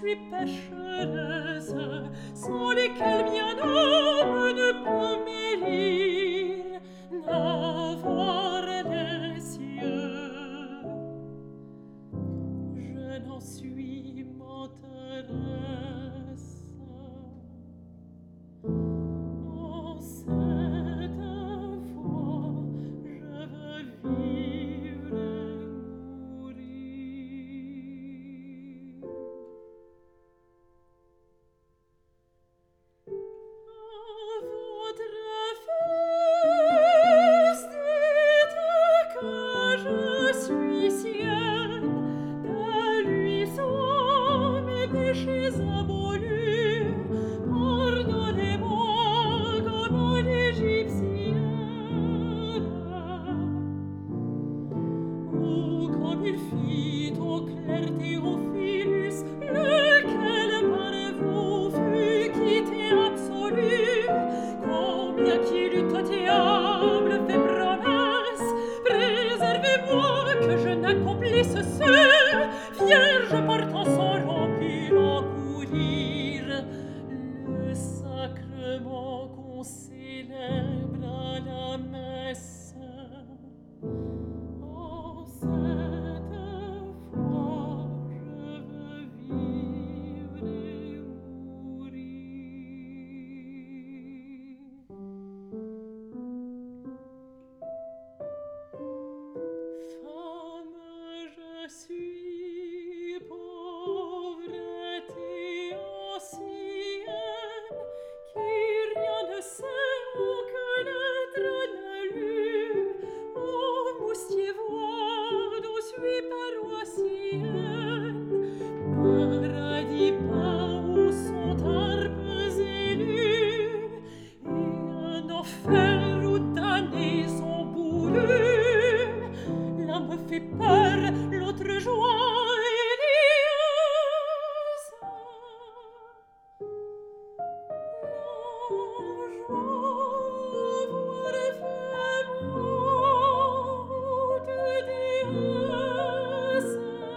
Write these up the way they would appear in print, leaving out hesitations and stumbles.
suis pécheresse, sans lesquels bien homme ne peut mérire n'avoir les cieux. Je n'en suis menteresse. En cette voie, je veux vivre et mourir. À votre fils, dites que je suis sienne, que lui sont mes péchés abolis. Pardonnez-moi comme à l'Égyptienne, ou comme il fit au clerc Théophilus, lequel par vous fut quitté absolu. Combien qu'il eût au diable fait promesse, préservez-moi que je n'accomplisse ce vierge portant son remplir encourir le sacrement qu'on célèbre à la messe. En cette voie, je veux vivre et mourir. Femme, je suis pauvreté ancienne, qui rien ne sait aucune lettre ne lut. Ô moustier voix, d'où suis paroissienne, paradis pas où sont harpes élues, et un enfer où damnés sont boulus. L'un me fait peur, l'autre joie élieuse. L'ange voir fait haute déesse,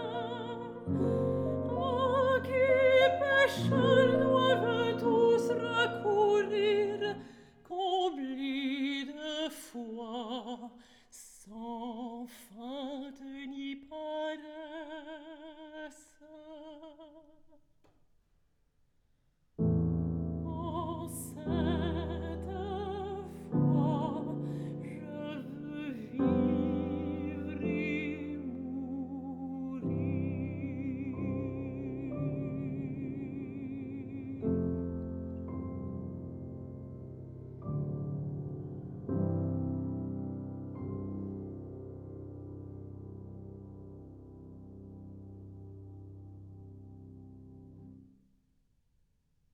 à qui pécheurs doivent tous recourir, comblés de foi, sans feinte ni paresse. En cette voie, je veux vivre.